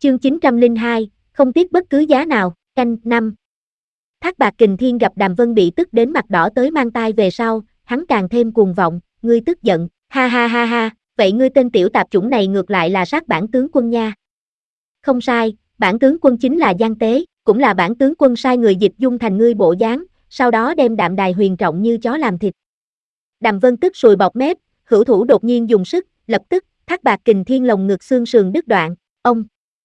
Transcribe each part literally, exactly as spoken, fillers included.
Chương chín trăm lẻ hai, không tiếc bất cứ giá nào, canh năm. Thác Bạt Kình Thiên gặp Đàm Vân bị tức đến mặt đỏ tới mang tai về sau, hắn càng thêm cuồng vọng, ngươi tức giận, ha ha ha ha, vậy ngươi tên tiểu tạp chủng này ngược lại là sát bản tướng quân nha. Không sai, bản tướng quân chính là Giang Tế, cũng là bản tướng quân sai người dịch dung thành ngươi bộ dáng, sau đó đem Đạm Đài Huyền trọng như chó làm thịt. Đàm Vân tức sùi bọt mép, hữu thủ đột nhiên dùng sức, lập tức, Thác Bạt Kình Thiên lồng ngực xương sườn đứt đoạn, ông.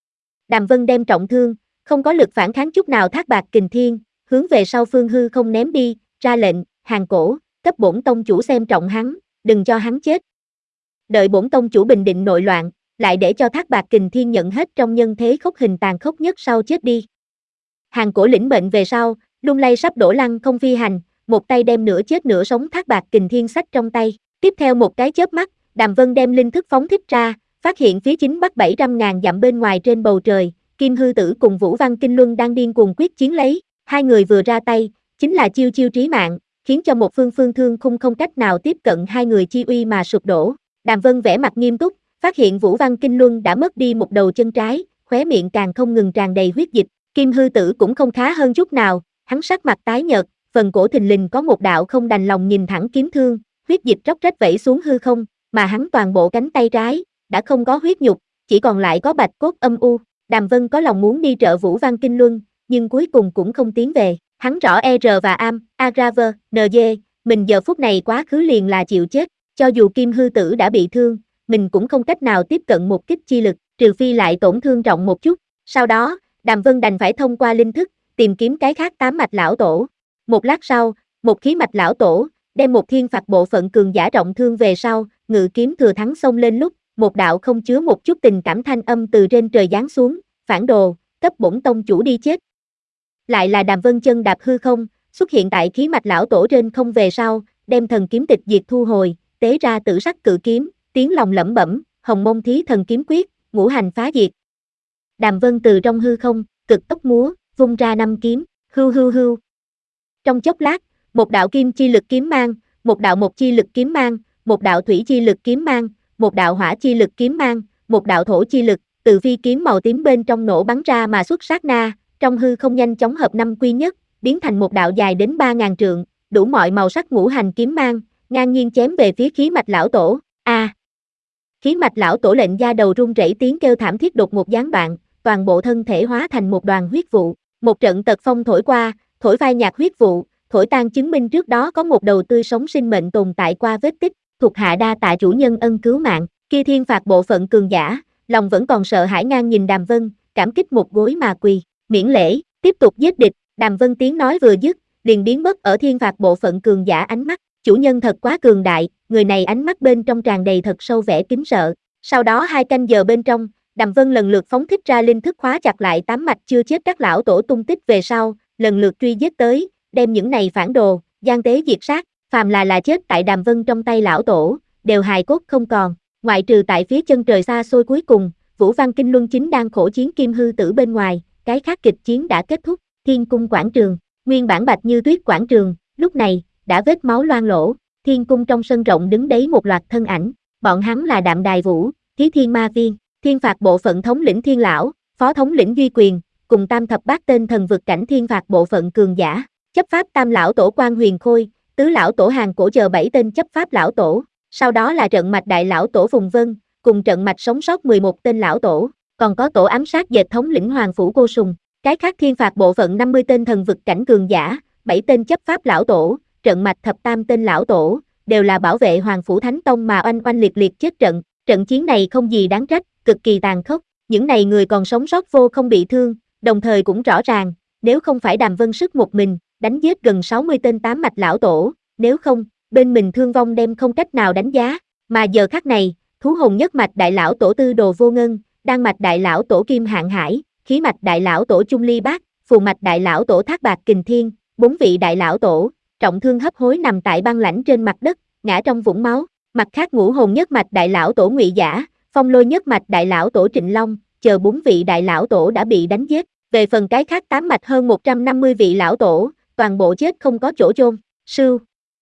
Đàm Vân đem trọng thương, không có lực phản kháng chút nào. Thác Bạt Kình Thiên, hướng về sau phương hư không ném đi, ra lệnh, Hàng Cổ, cấp bổn tông chủ xem trọng hắn, đừng cho hắn chết. Đợi bổn tông chủ bình định nội loạn, lại để cho Thác Bạt Kình Thiên nhận hết trong nhân thế khốc hình tàn khốc nhất sau chết đi. Hàng Cổ lĩnh mệnh về sau, lung lay sắp đổ lăng không phi hành, một tay đem nửa chết nửa sống Thác Bạt Kình Thiên xách trong tay. Tiếp theo một cái chớp mắt, Đàm Vân đem linh thức phóng thích ra, phát hiện phía chính bắc bảy trăm ngàn dặm bên ngoài trên bầu trời, Kim Hư Tử cùng Vũ Văn Kinh Luân đang điên cuồng quyết chiến lấy, hai người vừa ra tay, chính là chiêu chiêu trí mạng, khiến cho một phương phương thương khung không cách nào tiếp cận hai người chi uy mà sụp đổ. Đàm Vân vẻ mặt nghiêm túc, phát hiện Vũ Văn Kinh Luân đã mất đi một đầu chân trái, khóe miệng càng không ngừng tràn đầy huyết dịch, Kim Hư Tử cũng không khá hơn chút nào, hắn sắc mặt tái nhợt, phần cổ thình lình có một đạo không đành lòng nhìn thẳng kiếm thương, huyết dịch róc rách vẩy xuống hư không, mà hắn toàn bộ cánh tay trái đã không có huyết nhục, chỉ còn lại có bạch cốt âm u. Đàm Vân có lòng muốn đi trợ Vũ Văn Kinh Luân, nhưng cuối cùng cũng không tiến về. Hắn rõ E R và Am, Agraver, en giê, mình giờ phút này quá khứ liền là chịu chết, cho dù Kim Hư Tử đã bị thương, mình cũng không cách nào tiếp cận một kích chi lực, trừ phi lại tổn thương trọng một chút. Sau đó, Đàm Vân đành phải thông qua linh thức, tìm kiếm cái khác tám mạch lão tổ. Một lát sau, một khí mạch lão tổ, đem một thiên phạt bộ phận cường giả trọng thương về sau, ngự kiếm thừa thắng xông lên lúc, một đạo không chứa một chút tình cảm thanh âm từ trên trời giáng xuống, phản đồ, cấp bổn tông chủ đi chết. Lại là Đàm Vân chân đạp hư không, xuất hiện tại khí mạch lão tổ trên không về sau, đem thần kiếm tịch diệt thu hồi, tế ra tử sắc cự kiếm, tiếng lòng lẩm bẩm, Hồng Mông Thí Thần Kiếm Quyết, ngũ hành phá diệt. Đàm Vân từ trong hư không, cực tốc múa, vung ra năm kiếm, hưu hưu hưu. Trong chốc lát, một đạo kim chi lực kiếm mang, một đạo mộc chi lực kiếm mang, một đạo thủy chi lực kiếm mang, một đạo hỏa chi lực kiếm mang, một đạo thổ chi lực, từ phi kiếm màu tím bên trong nổ bắn ra mà xuất sát na, trong hư không nhanh chóng hợp năm quy nhất, biến thành một đạo dài đến ba ngàn trượng, đủ mọi màu sắc ngũ hành kiếm mang, ngang nhiên chém về phía khí mạch lão tổ. A! À, khí mạch lão tổ lệnh da đầu run rẩy, tiếng kêu thảm thiết đột một gián đoạn, toàn bộ thân thể hóa thành một đoàn huyết vụ, một trận tật phong thổi qua, thổi phai nhạt huyết vụ, thổi tan chứng minh trước đó có một đầu tươi sống sinh mệnh tồn tại qua vết tích. Thuộc hạ đa tạ chủ nhân ân cứu mạng. Kia thiên phạt bộ phận cường giả, lòng vẫn còn sợ hãi ngang nhìn Đàm Vân, cảm kích một gối mà quỳ, miễn lễ, tiếp tục giết địch. Đàm Vân tiếng nói vừa dứt, liền biến mất ở thiên phạt bộ phận cường giả ánh mắt, chủ nhân thật quá cường đại, người này ánh mắt bên trong tràn đầy thật sâu vẻ kính sợ. Sau đó hai canh giờ bên trong, Đàm Vân lần lượt phóng thích ra linh thức khóa chặt lại tám mạch chưa chết các lão tổ tung tích về sau, lần lượt truy giết tới, đem những này phản đồ, gian tế diệt sát, phàm là là chết tại Đàm Vân trong tay lão tổ, đều hài cốt không còn, ngoại trừ tại phía chân trời xa xôi cuối cùng, Vũ Văn Kinh Luân chính đang khổ chiến Kim Hư Tử bên ngoài, cái khác kịch chiến đã kết thúc. Thiên cung quảng trường, nguyên bản bạch như tuyết quảng trường, lúc này đã vết máu loang lổ, thiên cung trong sân rộng đứng đấy một loạt thân ảnh, bọn hắn là Đạm Đài Vũ, Thí Thiên Ma Viên, thiên phạt bộ phận thống lĩnh Thiên Lão, phó thống lĩnh Duy Quyền, cùng tam thập bát tên thần vực cảnh thiên phạt bộ phận cường giả, chấp pháp tam lão tổ Quan Huyền Khôi, tứ lão tổ Hàng Cổ chờ bảy tên chấp pháp lão tổ, sau đó là trận mạch đại lão tổ Phùng Vân, cùng trận mạch sống sót mười một tên lão tổ, còn có tổ ám sát dệt thống lĩnh Hoàng Phủ Cô Sùng, cái khác thiên phạt bộ phận năm mươi tên thần vực cảnh cường giả, bảy tên chấp pháp lão tổ, trận mạch thập tam tên lão tổ, đều là bảo vệ Hoàng Phủ Thánh Tông mà oanh oanh liệt liệt chết trận. Trận chiến này không gì đáng trách, cực kỳ tàn khốc, những này người còn sống sót vô không bị thương, đồng thời cũng rõ ràng, nếu không phải Đàm Vân sức một mình, đánh giết gần sáu mươi tên tám mạch lão tổ, nếu không, bên mình thương vong đem không cách nào đánh giá, mà giờ khắc này, thú hồn nhất mạch đại lão tổ Tư Đồ Vô Ngân, đan mạch đại lão tổ Kim Hạn Hải, khí mạch đại lão tổ Chung Ly Bác, phù mạch đại lão tổ Thác Bạt Kình Thiên, bốn vị đại lão tổ, trọng thương hấp hối nằm tại băng lãnh trên mặt đất, ngã trong vũng máu. Mặt khác ngũ hồn nhất mạch đại lão tổ Ngụy Giả, phong lôi nhất mạch đại lão tổ Trịnh Long, chờ bốn vị đại lão tổ đã bị đánh giết. Về phần cái khác tám mạch hơn một trăm năm mươi vị lão tổ, toàn bộ chết không có chỗ chôn. Sưu.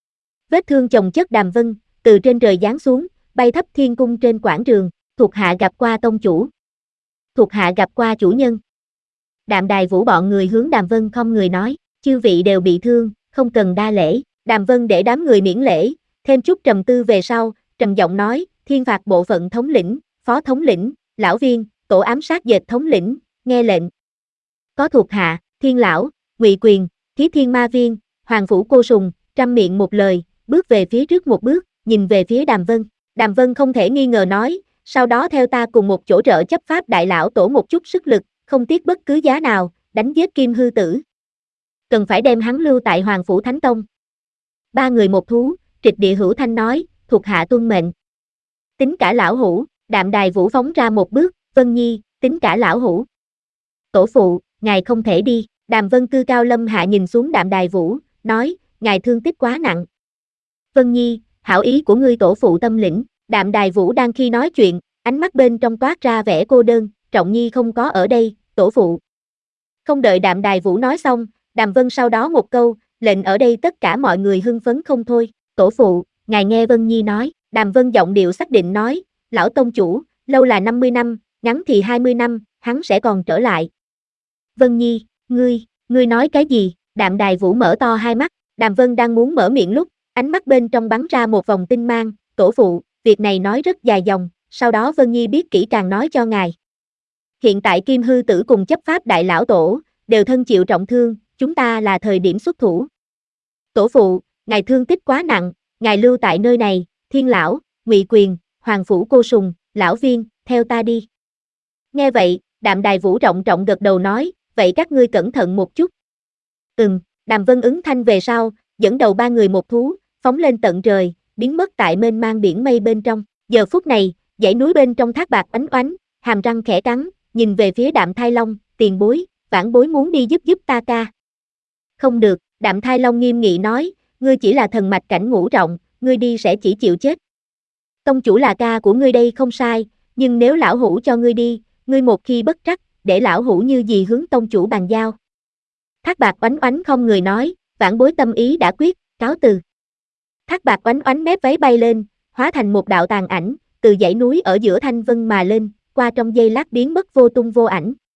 Vết thương chồng chất. Đàm Vân, từ trên trời giáng xuống, bay thấp thiên cung trên quảng trường, thuộc hạ gặp qua tông chủ. thuộc hạ gặp qua chủ nhân. Đạm Đài Vũ bọn người hướng Đàm Vân không người nói, chư vị đều bị thương, không cần đa lễ. Đàm Vân để đám người miễn lễ, thêm chút trầm tư về sau, trầm giọng nói, thiên phạt bộ phận thống lĩnh, phó thống lĩnh, lão viên, tổ ám sát dệt thống lĩnh, nghe lệnh. Có thuộc hạ, Thiên lão, Ngụy Quyền, Ký Thiên Ma Viên, Hoàng Phủ Cô Sùng, trăm miệng một lời, bước về phía trước một bước, nhìn về phía Đàm Vân. Đàm Vân không thể nghi ngờ nói, sau đó theo ta cùng một chỗ trợ chấp pháp đại lão tổ một chút sức lực, không tiếc bất cứ giá nào, đánh giết Kim Hư Tử. Cần phải đem hắn lưu tại Hoàng Phủ Thánh Tông. Ba người một thú, Trịch Địa Hữu Thanh nói, thuộc hạ tuân mệnh. Tính cả lão hủ, Đạm Đài Vũ phóng ra một bước, Vân Nhi, tính cả lão hủ. Tổ phụ, ngài không thể đi. Đàm Vân cư cao lâm hạ nhìn xuống Đạm Đài Vũ, nói, ngài thương tích quá nặng. Vân Nhi, hảo ý của ngươi tổ phụ tâm lĩnh. Đạm Đài Vũ đang khi nói chuyện, ánh mắt bên trong toát ra vẻ cô đơn, Trọng Nhi không có ở đây, tổ phụ. Không đợi Đạm Đài Vũ nói xong, Đàm Vân sau đó một câu, lệnh ở đây tất cả mọi người hưng phấn không thôi, tổ phụ, ngài nghe Vân Nhi nói. Đàm Vân giọng điệu xác định nói, lão tông chủ, lâu là năm mươi năm, ngắn thì hai mươi năm, hắn sẽ còn trở lại. Vân Nhi, ngươi, ngươi nói cái gì? Đạm Đài Vũ mở to hai mắt, Đàm Vân đang muốn mở miệng lúc, ánh mắt bên trong bắn ra một vòng tinh mang, tổ phụ, việc này nói rất dài dòng, sau đó Vân Nhi biết kỹ càng nói cho ngài. Hiện tại Kim Hư Tử cùng chấp pháp đại lão tổ, đều thân chịu trọng thương, chúng ta là thời điểm xuất thủ. Tổ phụ, ngài thương tích quá nặng, ngài lưu tại nơi này, Thiên lão, Ngụy Quyền, Hoàng Phủ Cô Sùng, lão viên, theo ta đi. Nghe vậy, Đạm Đài Vũ trọng trọng gật đầu nói, vậy các ngươi cẩn thận một chút. Ừm, Đàm Vân ứng thanh về sau, dẫn đầu ba người một thú, phóng lên tận trời, biến mất tại mênh mang biển mây bên trong. Giờ phút này, dãy núi bên trong thác bạc oánh oánh, hàm răng khẽ cắn, nhìn về phía Đạm Thai Long, tiền bối, vãn bối muốn đi giúp giúp ta ca. Không được, Đạm Thai Long nghiêm nghị nói, ngươi chỉ là thần mạch cảnh ngũ trọng, ngươi đi sẽ chỉ chịu chết. Tông chủ là ca của ngươi đây không sai, nhưng nếu lão hủ cho ngươi đi, ngươi một khi bất trắc, để lão hủ như gì hướng tông chủ bàn giao. Thác bạc oánh oánh không người nói, vãn bối tâm ý đã quyết, cáo từ. Thác bạc oánh oánh mép váy bay lên, hóa thành một đạo tàn ảnh, từ dãy núi ở giữa thanh vân mà lên, qua trong giây lát biến mất vô tung vô ảnh.